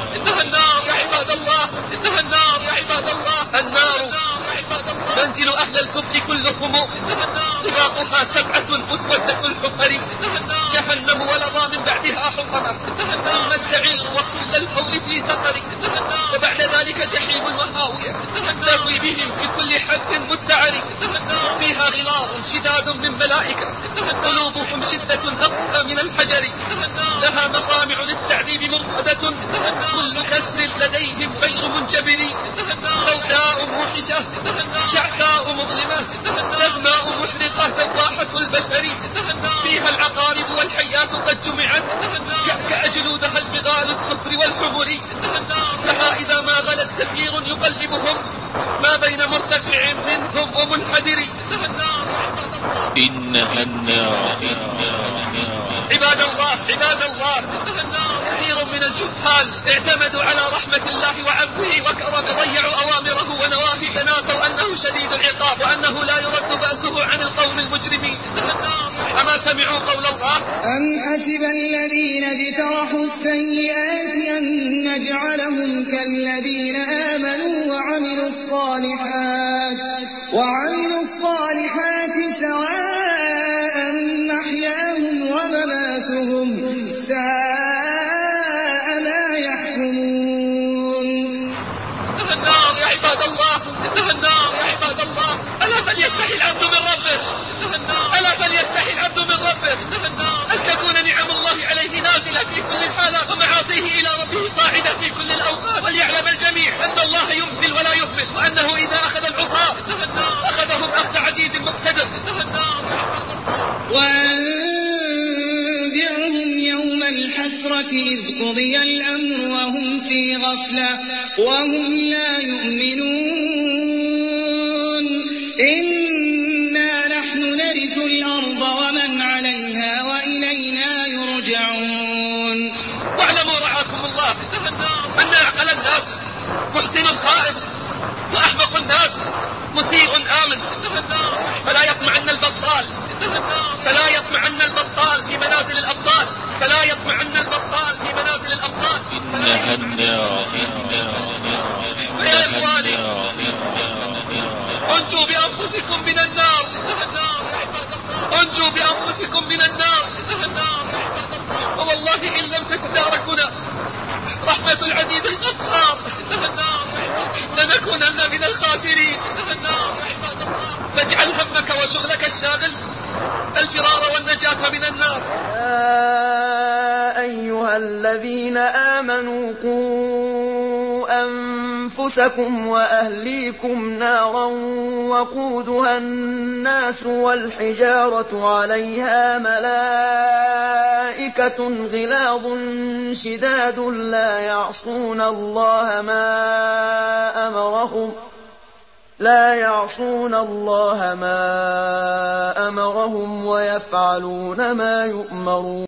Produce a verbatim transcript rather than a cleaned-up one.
إنها النار يا عباد الله، إنها النار يا عباد الله. النار منزل أهل الكفر كلهم، طباقها سبعة مسودة الحفر. جهنم ولظى من بعدها حطمة، ثم السعير وكل الحول في سقر. وبعد ذلك جحيم وهاوية تهوي بهم في كل حد مستعر. فيها غلاظ شداد من ملائكة، قلوبهم شدة أقسى من الحجر. لها مقامع للتعذيب مرصدة، كل كسر لديهم غير منجبر. سوداء موحشة شعثاء مظلمة، دغماء محرقة دواحة البشر. فيها العقارب والحيات قد جمعت، كأكأ جلودها البغال الكفر والحمر. لها إذا ما غلت زفير يقلبهم، ما بين مرتفع منهم ومنحدر. إنها النار. عباد الله عباد الله، كثير من الجهال اعتمدوا على رحمة الله وعفوه وكرمه، ضيعوا أوامره ونواهيه، تناسوا أنه شديد العقاب وأنه لا يرد بأسه عن القوم المجرمين. أما سمعوا قول الله: أم حسب الذين اجترحوا السيئات أن نجعلهم كالذين آمنوا وعملوا الصالحات وعملوا الصالحات سواء محياهم ومماتهم ساء ما يحكمون. إنها النار يا عباد الله، إنها النار يا عباد الله. ألا فليستحي العبد من ربه، ألا فليستحي العبد من ربه أن تكون نعم الله عليه نازلة في كل الحالات، ومعاصيه إلى ربه صاعدة في كل الأوقات. وليعلم الجميع أن الله يمهل ولا يهمل، وأنه إذا أخذ العصاة أخذهم أخذ عزيز مقتدر. وأنذرهم يوم الحسرة إذ قضي الأمر وهم في غفلة وهم لا يؤمنون. إنا نحن نرث الأرض ومن عليها وإلينا يرجعون. واعلموا رعاكم الله أن أعقل الناس محسن خائف، وأحمق الناس مسيء آمن. فلا يطمعن البطال فلا يطمعن البطال في منازل الأبطال فلا يطمعن البطال في منازل الأبطال. إنها النار. يا إخواني، انجوا بأنفسكم من النار، انجوا بأنفسكم من النار. ووالله إن لم تتداركنا رحمة العزيز الغفار لنكونن من الخاسرين. فاجعل همك وشغلك الشاغل الفرار والنجاة من النار. يا أيها الذين آمنوا قوا أنفسكم وأهليكم نارا وقودها الناس والحجارة عليها ملائكة غلاظ شداد لا يعصون الله ما أمرهم لا يعصون الله ما أمرهم ويفعلون ما يؤمرون.